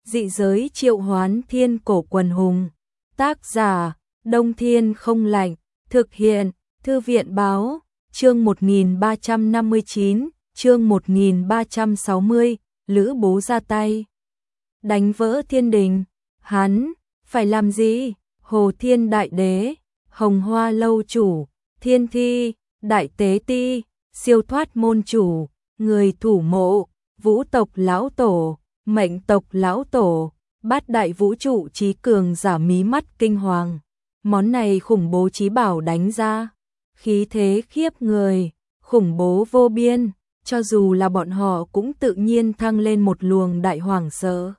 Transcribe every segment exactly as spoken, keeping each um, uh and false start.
Dị giới triệu hoán thiên cổ quần hùng. Tác giả, Đông Thiên không lạnh. Thực hiện, Thư viện báo, chương một nghìn ba trăm năm mươi chín, chương một nghìn ba trăm sáu mươi, Lữ Bố ra tay. Đánh vỡ thiên đình, hắn, phải làm gì? Hồ Thiên Đại Đế, Hồng Hoa Lâu Chủ, Thiên Thi, Đại Tế Ti, Siêu Thoát Môn Chủ, Người Thủ Mộ, Vũ Tộc Lão Tổ, Mệnh Tộc Lão Tổ, Bát Đại Vũ Trụ Trí Cường giả mí mắt kinh hoàng. Món này khủng bố chí bảo đánh ra, khí thế khiếp người, khủng bố vô biên, cho dù là bọn họ cũng tự nhiên thăng lên một luồng đại hoảng sợ.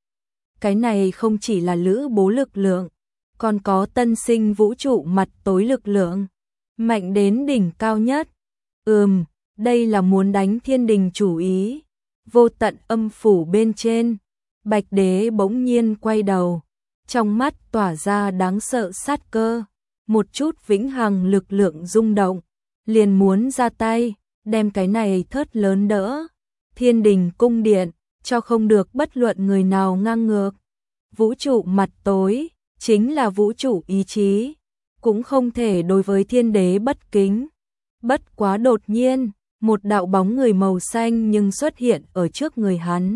Cái này không chỉ là Lữ Bố lực lượng, còn có tân sinh vũ trụ mặt tối lực lượng, mạnh đến đỉnh cao nhất. Ừm, đây là muốn đánh thiên đình chủ ý. Vô tận âm phủ bên trên, Bạch Đế bỗng nhiên quay đầu, trong mắt tỏa ra đáng sợ sát cơ, một chút vĩnh hằng lực lượng rung động, liền muốn ra tay, đem cái này thớt lớn đỡ. Thiên đình cung điện, cho không được bất luận người nào ngang ngược. Vũ trụ mặt tối, chính là vũ trụ ý chí, cũng không thể đối với thiên đế bất kính. Bất quá đột nhiên, một đạo bóng người màu xanh nhưng xuất hiện ở trước người hắn.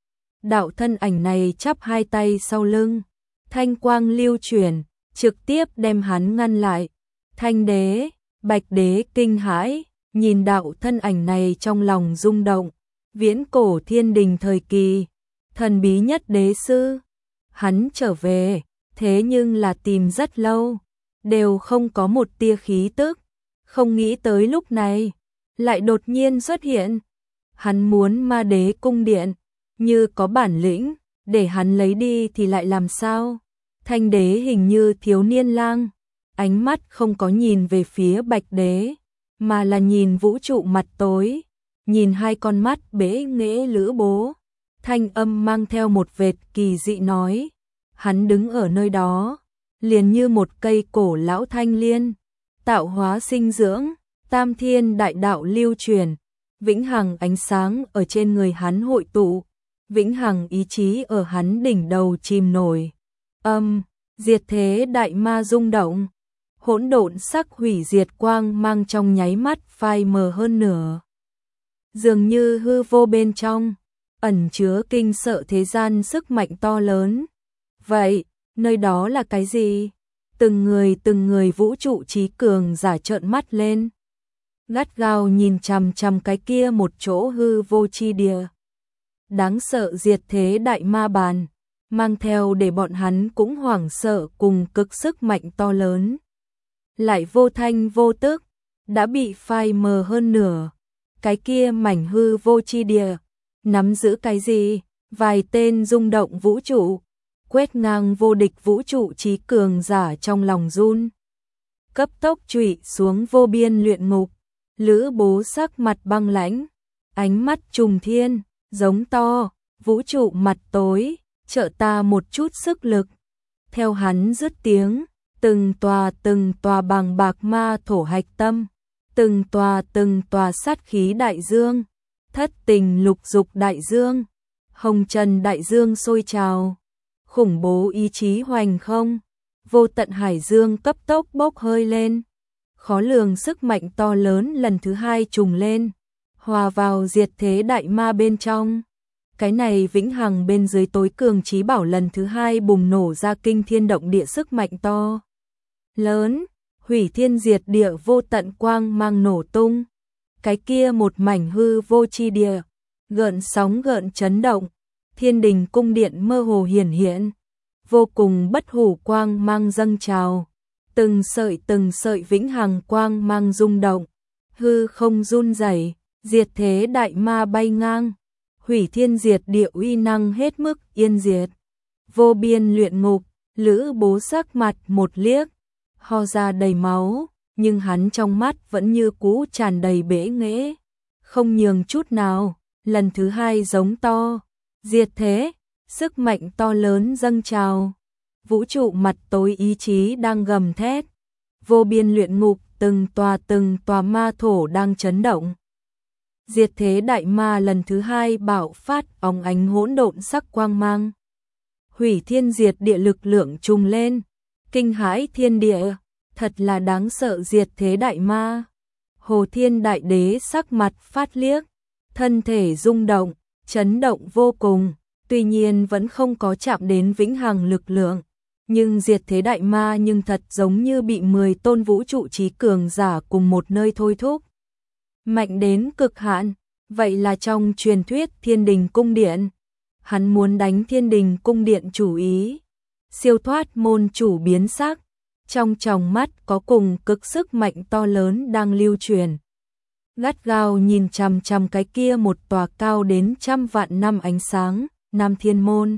Đạo thân ảnh này chắp hai tay sau lưng, thanh quang lưu chuyển, trực tiếp đem hắn ngăn lại. Thanh đế, Bạch Đế kinh hãi, nhìn đạo thân ảnh này trong lòng rung động. Viễn cổ thiên đình thời kỳ, thần bí nhất đế sư, hắn trở về, thế nhưng là tìm rất lâu, đều không có một tia khí tức, không nghĩ tới lúc này lại đột nhiên xuất hiện. Hắn muốn Ma Đế cung điện, như có bản lĩnh, để hắn lấy đi thì lại làm sao? Thanh đế hình như thiếu niên lang, ánh mắt không có nhìn về phía Bạch Đế, mà là nhìn vũ trụ mặt tối, nhìn hai con mắt bế nghệ Lữ Bố. Thanh âm mang theo một vệt kỳ dị nói, hắn đứng ở nơi đó, liền như một cây cổ lão thanh liên, tạo hóa sinh dưỡng, tam thiên đại đạo lưu truyền, vĩnh hằng ánh sáng ở trên người hắn hội tụ, vĩnh hằng ý chí ở hắn đỉnh đầu chìm nổi. Âm, diệt thế đại ma rung động, hỗn độn sắc hủy diệt quang mang trong nháy mắt phai mờ hơn nửa. Dường như hư vô bên trong, ẩn chứa kinh sợ thế gian sức mạnh to lớn. Vậy, nơi đó là cái gì? Từng người từng người vũ trụ trí cường giả trợn mắt lên, gắt gao nhìn chằm chằm cái kia một chỗ hư vô chi địa. Đáng sợ diệt thế đại ma bàn, mang theo để bọn hắn cũng hoảng sợ cùng cực sức mạnh to lớn. Lại vô thanh vô tức, đã bị phai mờ hơn nửa. Cái kia mảnh hư vô chi địa, nắm giữ cái gì? Vài tên rung động vũ trụ, quét ngang vô địch vũ trụ trí cường giả trong lòng run. Cấp tốc trụy xuống vô biên luyện ngục. Lữ Bố sắc mặt băng lãnh, ánh mắt trùng thiên, giống to, vũ trụ mặt tối, trợ ta một chút sức lực. Theo hắn dứt tiếng, từng tòa từng tòa bàng bạc ma thổ hạch tâm, từng tòa từng tòa sát khí đại dương, thất tình lục dục đại dương, hồng trần đại dương sôi trào, khủng bố ý chí hoành không, vô tận hải dương cấp tốc bốc hơi lên. Khó lường sức mạnh to lớn lần thứ hai trùng lên, hòa vào diệt thế đại ma bên trong. Cái này vĩnh hằng bên dưới tối cường chí bảo lần thứ hai bùng nổ ra kinh thiên động địa sức mạnh to lớn, hủy thiên diệt địa vô tận quang mang nổ tung. Cái kia một mảnh hư vô chi địa, gợn sóng gợn chấn động, thiên đình cung điện mơ hồ hiển hiện, vô cùng bất hủ quang mang dâng trào. Từng sợi từng sợi vĩnh hằng quang mang rung động, hư không run rẩy, diệt thế đại ma bay ngang, hủy thiên diệt địa uy năng hết mức yên diệt. Vô biên luyện ngục, Lữ Bố sắc mặt một liếc, ho ra đầy máu, nhưng hắn trong mắt vẫn như cũ tràn đầy bể nghễ, không nhường chút nào. Lần thứ hai giống to, diệt thế, sức mạnh to lớn dâng trào. Vũ trụ mặt tối ý chí đang gầm thét, vô biên luyện ngục từng tòa từng tòa ma thổ đang chấn động. Diệt thế đại ma lần thứ hai bạo phát óng ánh hỗn độn sắc quang mang, hủy thiên diệt địa lực lượng trùng lên, kinh hãi thiên địa, thật là đáng sợ diệt thế đại ma. Hồ Thiên Đại Đế sắc mặt phát liếc, thân thể rung động, chấn động vô cùng, tuy nhiên vẫn không có chạm đến vĩnh hằng lực lượng, nhưng diệt thế đại ma nhưng thật giống như bị mười tôn vũ trụ trí cường giả cùng một nơi thôi thúc. Mạnh đến cực hạn, vậy là trong truyền thuyết Thiên Đình Cung Điện. Hắn muốn đánh Thiên Đình Cung Điện chủ ý. Siêu thoát môn chủ biến sắc, trong tròng mắt có cùng cực sức mạnh to lớn đang lưu truyền. Gắt gao nhìn chằm chằm cái kia một tòa cao đến trăm vạn năm ánh sáng, Nam Thiên Môn.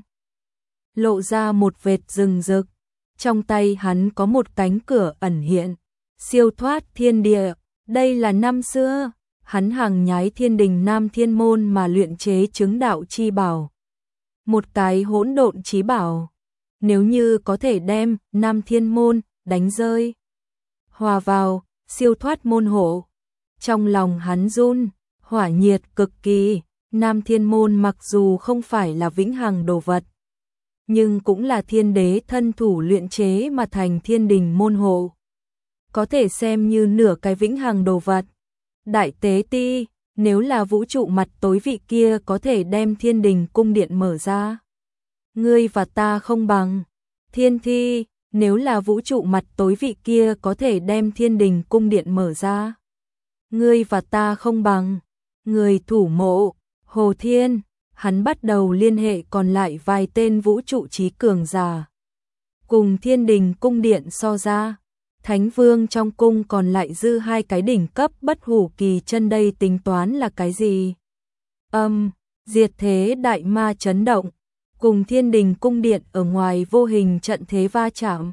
Lộ ra một vệt rừng rực, trong tay hắn có một cánh cửa ẩn hiện, siêu thoát thiên địa, đây là năm xưa, hắn hàng nhái Thiên Đình Nam Thiên Môn mà luyện chế chứng đạo chi bảo. Một cái hỗn độn chí bảo, nếu như có thể đem Nam Thiên Môn đánh rơi, hòa vào siêu thoát môn hộ, trong lòng hắn run, hỏa nhiệt cực kỳ. Nam Thiên Môn mặc dù không phải là vĩnh hằng đồ vật, nhưng cũng là thiên đế thân thủ luyện chế mà thành Thiên Đình môn hộ, có thể xem như nửa cái vĩnh hằng đồ vật. Đại tế ti, nếu là vũ trụ mặt tối vị kia có thể đem Thiên Đình cung điện mở ra, ngươi và ta không bằng. Thiên thi, nếu là vũ trụ mặt tối vị kia có thể đem Thiên Đình cung điện mở ra, ngươi và ta không bằng. Người thủ mộ, Hồ Thiên, hắn bắt đầu liên hệ còn lại vài tên vũ trụ trí cường giả. Cùng Thiên Đình cung điện so ra, Thánh Vương trong cung còn lại dư hai cái đỉnh cấp bất hủ kỳ chân, đây tính toán là cái gì? Âm, diệt thế đại ma chấn động, cùng Thiên Đình cung điện ở ngoài vô hình trận thế va chạm.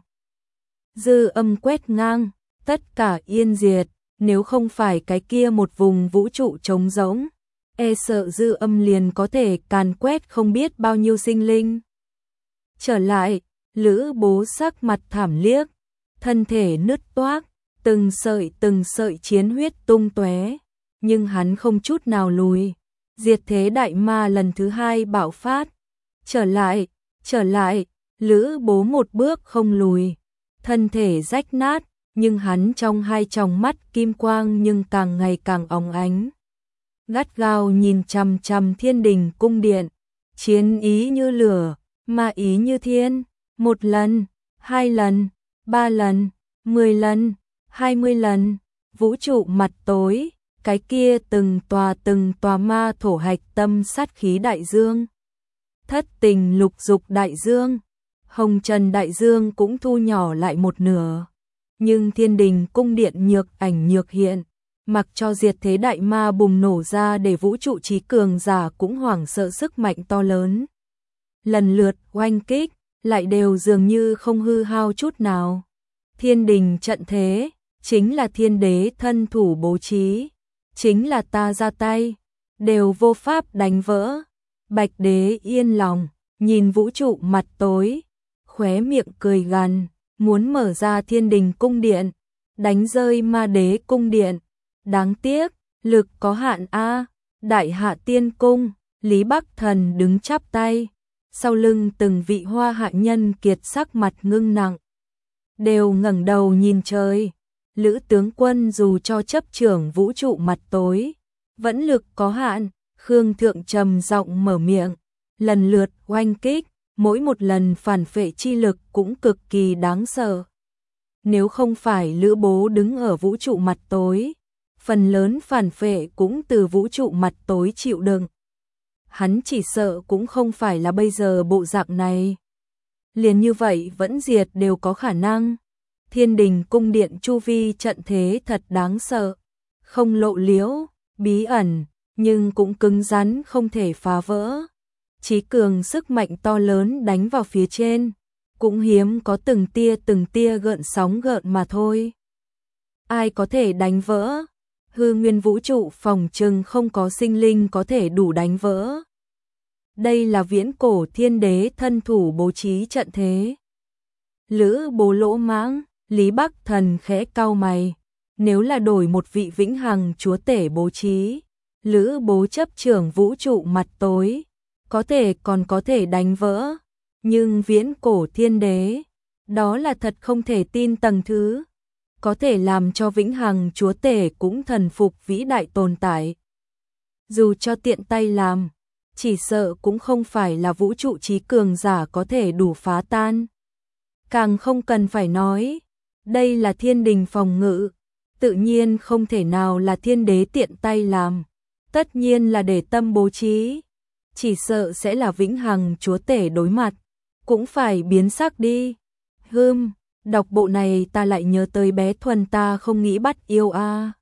Dư âm quét ngang, tất cả yên diệt, nếu không phải cái kia một vùng vũ trụ trống rỗng, e sợ dư âm liền có thể càn quét không biết bao nhiêu sinh linh. Trở lại, Lữ Bố sắc mặt thảm liếc, thân thể nứt toác, từng sợi từng sợi chiến huyết tung tóe, nhưng hắn không chút nào lùi. Diệt thế đại ma lần thứ hai bạo phát. Trở lại, trở lại, Lữ Bố một bước không lùi, thân thể rách nát, nhưng hắn trong hai tròng mắt kim quang nhưng càng ngày càng óng ánh. Gắt gao nhìn chằm chằm Thiên Đình cung điện, chiến ý như lửa, ma ý như thiên, một lần, hai lần, ba lần, mười lần, hai mươi lần, vũ trụ mặt tối, cái kia từng tòa từng tòa ma thổ hạch tâm sát khí đại dương. Thất tình lục dục đại dương, hồng trần đại dương cũng thu nhỏ lại một nửa. Nhưng Thiên Đình cung điện nhược ảnh nhược hiện, mặc cho diệt thế đại ma bùng nổ ra để vũ trụ trí cường giả cũng hoảng sợ sức mạnh to lớn. Lần lượt oanh kích, lại đều dường như không hư hao chút nào. Thiên Đình trận thế, chính là thiên đế thân thủ bố trí, chính là ta ra tay, đều vô pháp đánh vỡ. Bạch đế yên lòng, nhìn vũ trụ mặt tối, khóe miệng cười gằn, muốn mở ra Thiên Đình cung điện, đánh rơi ma đế cung điện. Đáng tiếc, lực có hạn a. Đại Hạ Tiên Cung, Lý Bắc Thần đứng chắp tay, sau lưng từng vị hoa hạ nhân kiệt sắc mặt ngưng nặng, đều ngẩng đầu nhìn trời. Lữ tướng quân dù cho chấp trưởng vũ trụ mặt tối, vẫn lực có hạn. Khương Thượng trầm giọng mở miệng, lần lượt oanh kích, mỗi một lần phản phệ chi lực cũng cực kỳ đáng sợ. Nếu không phải Lữ Bố đứng ở vũ trụ mặt tối, phần lớn phản phệ cũng từ vũ trụ mặt tối chịu đựng. Hắn chỉ sợ cũng không phải là bây giờ bộ dạng này. Liền như vậy vẫn diệt đều có khả năng. Thiên Đình cung điện chu vi trận thế thật đáng sợ, không lộ liễu, bí ẩn, nhưng cũng cứng rắn không thể phá vỡ. Chí cường sức mạnh to lớn đánh vào phía trên, cũng hiếm có từng tia từng tia gợn sóng gợn mà thôi. Ai có thể đánh vỡ? Hư nguyên vũ trụ phòng trừng không có sinh linh có thể đủ đánh vỡ. Đây là viễn cổ thiên đế thân thủ bố trí trận thế. Lữ Bố lỗ mãng, Lý Bắc Thần khẽ cau mày. Nếu là đổi một vị vĩnh hằng chúa tể bố trí, Lữ Bố chấp trưởng vũ trụ mặt tối, có thể còn có thể đánh vỡ. Nhưng viễn cổ thiên đế, đó là thật không thể tin tầng thứ, có thể làm cho vĩnh hằng chúa tể cũng thần phục vĩ đại tồn tại. Dù cho tiện tay làm, chỉ sợ cũng không phải là vũ trụ trí cường giả có thể đủ phá tan. Càng không cần phải nói, đây là thiên đình phòng ngự, tự nhiên không thể nào là thiên đế tiện tay làm, tất nhiên là để tâm bố trí, chỉ sợ sẽ là vĩnh hằng chúa tể đối mặt, cũng phải biến sắc đi. Hừm, đọc bộ này ta lại nhớ tới bé Thuần ta không nghĩ bắt yêu a. À.